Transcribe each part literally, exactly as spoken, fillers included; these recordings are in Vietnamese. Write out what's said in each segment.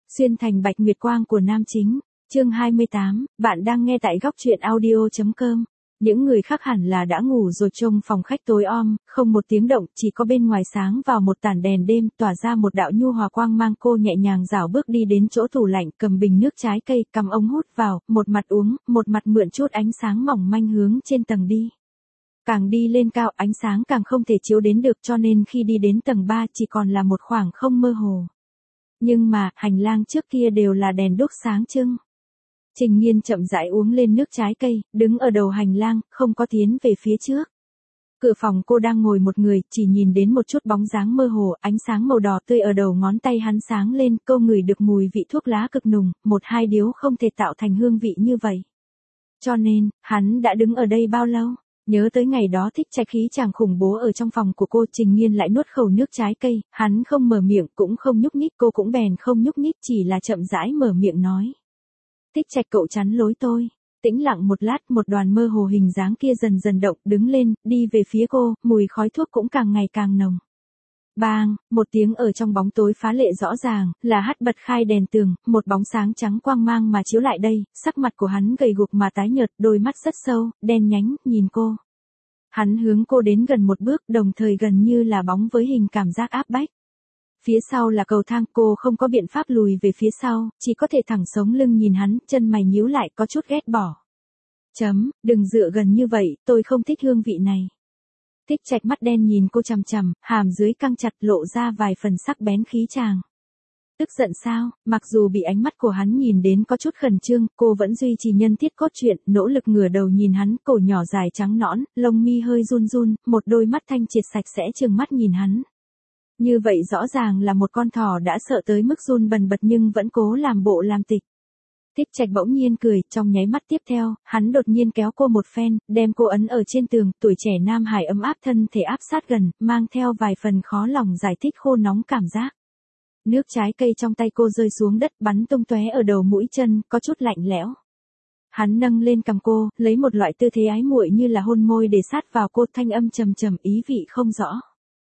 Xuyên thành bạch nguyệt quang của nam chính, chương hai mươi tám, bạn đang nghe tại góc truyện audio.com. Những người khác hẳn là đã ngủ rồi, trông phòng khách tối om, không một tiếng động, chỉ có bên ngoài sáng vào một tản đèn đêm tỏa ra một đạo nhu hòa quang mang. Cô nhẹ nhàng rảo bước đi đến chỗ tủ lạnh, cầm bình nước trái cây, cầm ống hút vào, một mặt uống, một mặt mượn chút ánh sáng mỏng manh hướng trên tầng đi. Càng đi lên cao, ánh sáng càng không thể chiếu đến được, cho nên khi đi đến tầng ba chỉ còn là một khoảng không mơ hồ. Nhưng mà, hành lang trước kia đều là đèn đuốc sáng trưng. Trình Nhiên chậm rãi uống lên nước trái cây, đứng ở đầu hành lang, không có tiến về phía trước. Cửa phòng cô đang ngồi một người, chỉ nhìn đến một chút bóng dáng mơ hồ, ánh sáng màu đỏ tươi ở đầu ngón tay hắn sáng lên, cô ngửi được mùi vị thuốc lá cực nùng, một hai điếu không thể tạo thành hương vị như vậy. Cho nên, hắn đã đứng ở đây bao lâu? Nhớ tới ngày đó Thích Trạch khí chàng khủng bố ở trong phòng của cô, Trình Nhiên lại nuốt khẩu nước trái cây, hắn không mở miệng cũng không nhúc nhích, cô cũng bèn không nhúc nhích, chỉ là chậm rãi mở miệng nói. Thích Trạch, cậu chắn lối tôi. Tĩnh lặng một lát, một đoàn mơ hồ hình dáng kia dần dần động, đứng lên, đi về phía cô, mùi khói thuốc cũng càng ngày càng nồng. Bang, một tiếng ở trong bóng tối phá lệ rõ ràng, là hắt bật khai đèn tường, một bóng sáng trắng quang mang mà chiếu lại đây, sắc mặt của hắn gầy guộc mà tái nhợt, đôi mắt rất sâu, đen nhánh, nhìn cô. Hắn hướng cô đến gần một bước, đồng thời gần như là bóng với hình cảm giác áp bách. Phía sau là cầu thang, cô không có biện pháp lùi về phía sau, chỉ có thể thẳng sống lưng nhìn hắn, chân mày nhíu lại, có chút ghét bỏ. Chấm, đừng dựa gần như vậy, tôi không thích hương vị này. Thích Trạch mắt đen nhìn cô chằm chằm, hàm dưới căng chặt, lộ ra vài phần sắc bén khí chàng. Tức giận sao? Mặc dù bị ánh mắt của hắn nhìn đến có chút khẩn trương, cô vẫn duy trì nhân thiết cốt truyện, nỗ lực ngửa đầu nhìn hắn, cổ nhỏ dài trắng nõn, lông mi hơi run run, một đôi mắt thanh triệt sạch sẽ trừng mắt nhìn hắn. Như vậy rõ ràng là một con thỏ đã sợ tới mức run bần bật nhưng vẫn cố làm bộ làm tịch. Thích Trạch bỗng nhiên cười, trong nháy mắt tiếp theo, hắn đột nhiên kéo cô một phen, đem cô ấn ở trên tường, tuổi trẻ nam hải ấm áp thân thể áp sát gần, mang theo vài phần khó lòng giải thích khô nóng cảm giác. Nước trái cây trong tay cô rơi xuống đất, bắn tung tóe ở đầu mũi chân, có chút lạnh lẽo. Hắn nâng lên cằm cô, lấy một loại tư thế ái muội như là hôn môi để sát vào cô, thanh âm trầm trầm, ý vị không rõ.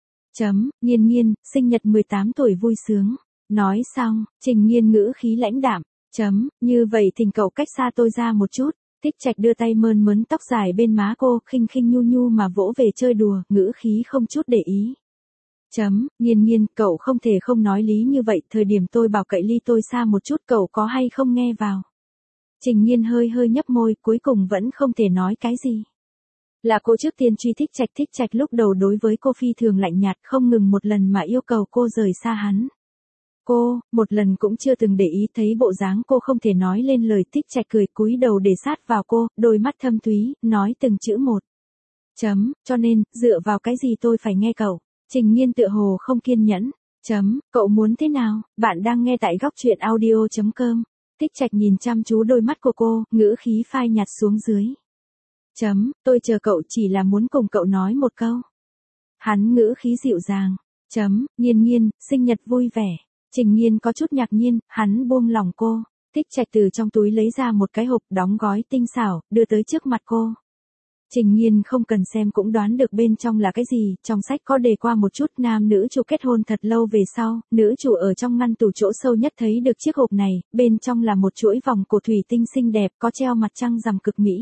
Chấm, Nhiên Nhiên, sinh nhật mười tám tuổi vui sướng. Nói xong, Trình Nhiên ngữ khí lãnh đạm. Chấm, như vậy thỉnh cậu cách xa tôi ra một chút. Thích Trạch đưa tay mơn mớn tóc dài bên má cô, khinh khinh nhu nhu mà vỗ về chơi đùa, ngữ khí không chút để ý. Chấm, Nhiên Nhiên, cậu không thể không nói lý như vậy, thời điểm tôi bảo cậy ly tôi xa một chút, cậu có hay không nghe vào. Trình Nhiên hơi hơi nhấp môi, cuối cùng vẫn không thể nói cái gì. Là cô trước tiên truy Thích Trạch, Thích Trạch lúc đầu đối với cô phi thường lạnh nhạt, không ngừng một lần mà yêu cầu cô rời xa hắn. Cô, một lần cũng chưa từng để ý, thấy bộ dáng cô không thể nói lên lời, Thích Trạch cười cúi đầu để sát vào cô, đôi mắt thâm thúy, nói từng chữ một. Chấm, cho nên, dựa vào cái gì tôi phải nghe cậu. Trình Nhiên tựa hồ không kiên nhẫn. Chấm, cậu muốn thế nào? Bạn đang nghe tại góc truyện audio.com. Thích Trạch nhìn chăm chú đôi mắt của cô, ngữ khí phai nhạt xuống dưới. Chấm, tôi chờ cậu, chỉ là muốn cùng cậu nói một câu. Hắn ngữ khí dịu dàng. Chấm, Nhiên Nhiên, sinh nhật vui vẻ. Trình Nhiên có chút ngạc nhiên, hắn buông lòng cô. Thích Trạch từ trong túi lấy ra một cái hộp đóng gói tinh xảo, đưa tới trước mặt cô. Trình Nhiên không cần xem cũng đoán được bên trong là cái gì, trong sách có đề qua một chút, nam nữ chủ kết hôn thật lâu về sau, nữ chủ ở trong ngăn tủ chỗ sâu nhất thấy được chiếc hộp này, bên trong là một chuỗi vòng cổ thủy tinh xinh đẹp, có treo mặt trăng rằm cực mỹ.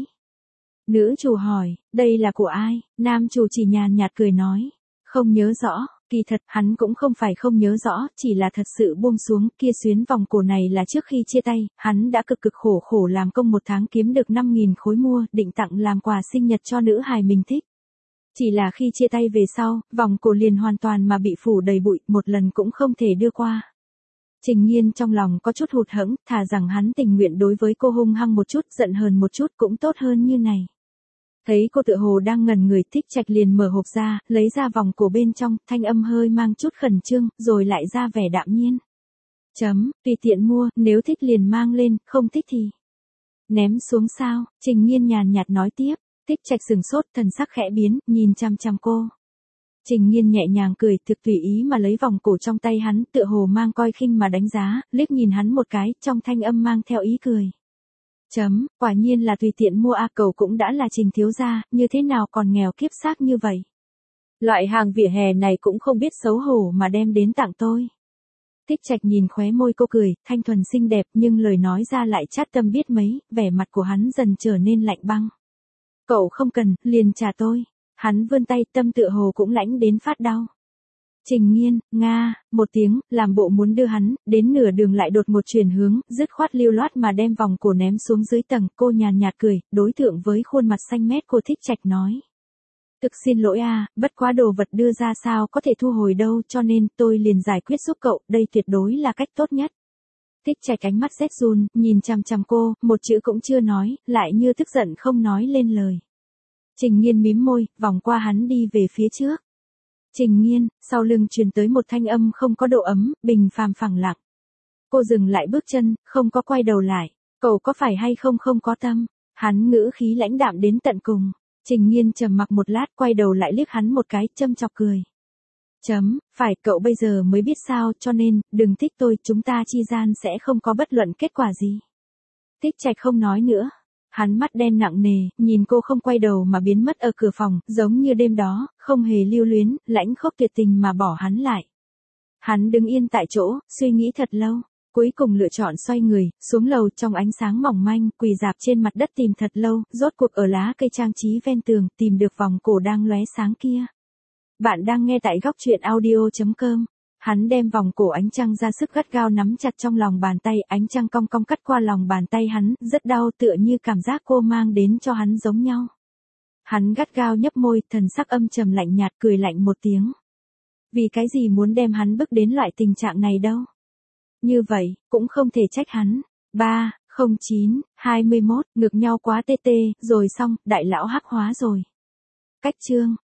Nữ chủ hỏi, đây là của ai? Nam chủ chỉ nhàn nhạt cười nói, không nhớ rõ. Kỳ thật, hắn cũng không phải không nhớ rõ, chỉ là thật sự buông xuống, kia xuyến vòng cổ này là trước khi chia tay, hắn đã cực cực khổ khổ làm công một tháng kiếm được năm nghìn khối mua, định tặng làm quà sinh nhật cho nữ hài mình thích. Chỉ là khi chia tay về sau, vòng cổ liền hoàn toàn mà bị phủ đầy bụi, một lần cũng không thể đưa qua. Trình Nhiên trong lòng có chút hụt hẫng, thà rằng hắn tình nguyện đối với cô hung hăng một chút, giận hờn một chút cũng tốt hơn như này. Thấy cô tựa hồ đang ngẩn người, Thích Trạch liền mở hộp ra, lấy ra vòng cổ bên trong, thanh âm hơi mang chút khẩn trương, rồi lại ra vẻ đạm nhiên. Chấm, tùy tiện mua, nếu thích liền mang lên, không thích thì ném xuống sao. Trình Nhiên nhàn nhạt nói tiếp. Thích Trạch sừng sốt, thần sắc khẽ biến, nhìn chăm chăm cô. Trình Nhiên nhẹ nhàng cười, thực tùy ý mà lấy vòng cổ trong tay hắn, tựa hồ mang coi khinh mà đánh giá, liếc nhìn hắn một cái, trong thanh âm mang theo ý cười. Chấm, quả nhiên là tùy tiện mua a, cậu cũng đã là Trình thiếu gia, như thế nào còn nghèo kiếp xác như vậy. Loại hàng vỉa hè này cũng không biết xấu hổ mà đem đến tặng tôi. Thích Trạch nhìn khóe môi cô cười, thanh thuần xinh đẹp nhưng lời nói ra lại chát tâm biết mấy, vẻ mặt của hắn dần trở nên lạnh băng. Cậu không cần, liền trả tôi. Hắn vươn tay, tâm tựa hồ cũng lãnh đến phát đau. Trình Nghiên, Nga, một tiếng, làm bộ muốn đưa hắn, đến nửa đường lại đột một chuyển hướng, dứt khoát lưu loát mà đem vòng cổ ném xuống dưới tầng, cô nhàn nhạt cười, đối tượng với khuôn mặt xanh mét của Thích Trạch nói. Thực xin lỗi à, bất quá đồ vật đưa ra sao có thể thu hồi đâu cho nên tôi liền giải quyết giúp cậu, đây tuyệt đối là cách tốt nhất. Thích Trạch ánh mắt rét run, nhìn chằm chằm cô, một chữ cũng chưa nói, lại như tức giận không nói lên lời. Trình Nghiên mím môi, vòng qua hắn đi về phía trước. Trình Nghiên, sau lưng truyền tới một thanh âm không có độ ấm, bình phàm phẳng lặng. Cô dừng lại bước chân, không có quay đầu lại. Cậu có phải hay không không có tâm? Hắn ngữ khí lãnh đạm đến tận cùng. Trình Nghiên trầm mặc một lát, quay đầu lại liếc hắn một cái, châm chọc cười. Chấm, phải cậu bây giờ mới biết sao, cho nên, đừng thích tôi, chúng ta chi gian sẽ không có bất luận kết quả gì. Thích Trạch không nói nữa. Hắn mắt đen nặng nề, nhìn cô không quay đầu mà biến mất ở cửa phòng, giống như đêm đó, không hề lưu luyến, lãnh khốc tuyệt tình mà bỏ hắn lại. Hắn đứng yên tại chỗ, suy nghĩ thật lâu, cuối cùng lựa chọn xoay người, xuống lầu trong ánh sáng mỏng manh, quỳ dạp trên mặt đất tìm thật lâu, rốt cuộc ở lá cây trang trí ven tường, tìm được vòng cổ đang lóe sáng kia. Bạn đang nghe tại góc truyện audio chấm com. Hắn đem vòng cổ ánh trăng ra sức gắt gao nắm chặt trong lòng bàn tay, ánh trăng cong cong cắt qua lòng bàn tay hắn, rất đau tựa như cảm giác cô mang đến cho hắn giống nhau. Hắn gắt gao nhấp môi, thần sắc âm trầm lạnh nhạt cười lạnh một tiếng. Vì cái gì muốn đem hắn bức đến loại tình trạng này đâu? Như vậy, cũng không thể trách hắn. ba, không chín, hai mươi mốt, ngược nhau quá tê tê, rồi xong, đại lão hắc hóa rồi. Cách chương.